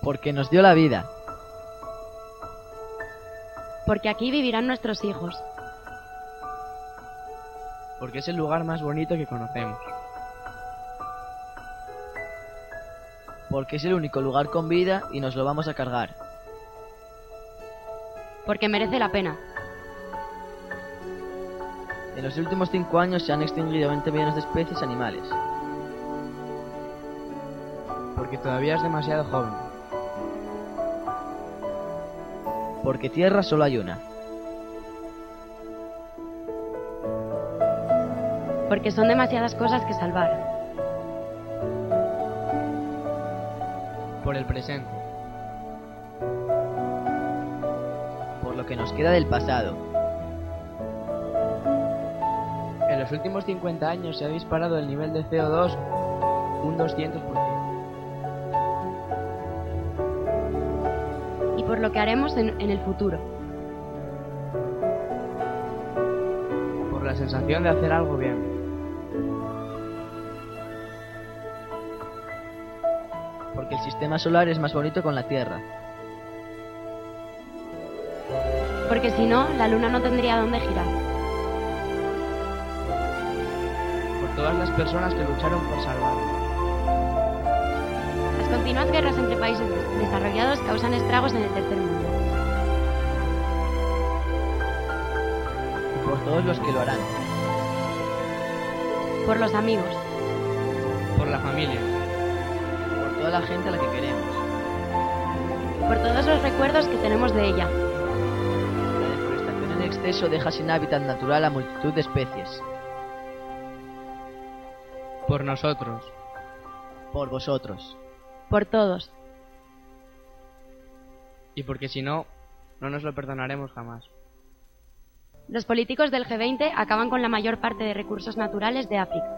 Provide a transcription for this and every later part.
Porque nos dio la vida. Porque aquí vivirán nuestros hijos. Porque es el lugar más bonito que conocemos. Porque es el único lugar con vida y nos lo vamos a cargar. Porque merece la pena. En los últimos 5 años se han extinguido 20 millones de especies animales. Porque todavía es demasiado joven. Porque tierra solo hay una. Porque son demasiadas cosas que salvar. Por el presente. Por lo que nos queda del pasado. En los últimos 50 años se ha disparado el nivel de CO2 un 200%. Y por lo que haremos en el futuro. Por la sensación de hacer algo bien. Porque el sistema solar es más bonito con la Tierra. Porque si no, la luna no tendría dónde girar. Por todas las personas que lucharon por salvarlo. Las continuas guerras entre países desarrollados causan estragos en el tercer mundo. Y por todos los que lo harán. Por los amigos. Por la familia. Por toda la gente a la que queremos. Por todos los recuerdos que tenemos de ella. La deforestación en exceso deja sin hábitat natural a multitud de especies. Por nosotros. Por vosotros. Por todos. Y porque si no, no nos lo perdonaremos jamás. Los políticos del G20 acaban con la mayor parte de recursos naturales de África.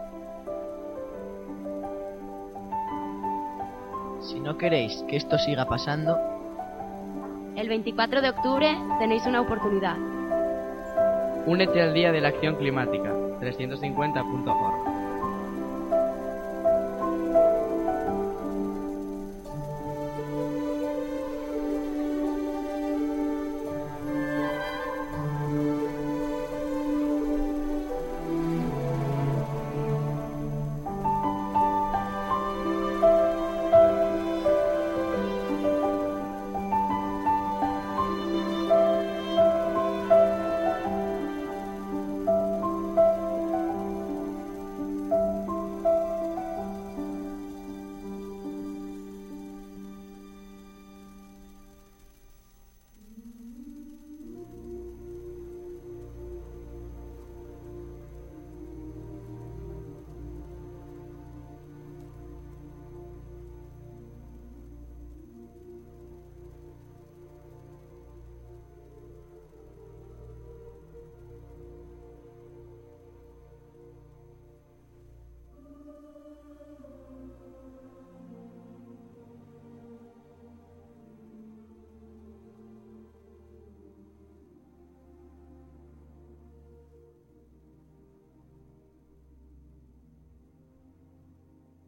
Si no queréis que esto siga pasando, el 24 de octubre tenéis una oportunidad. Únete al Día de la Acción Climática, 350.org.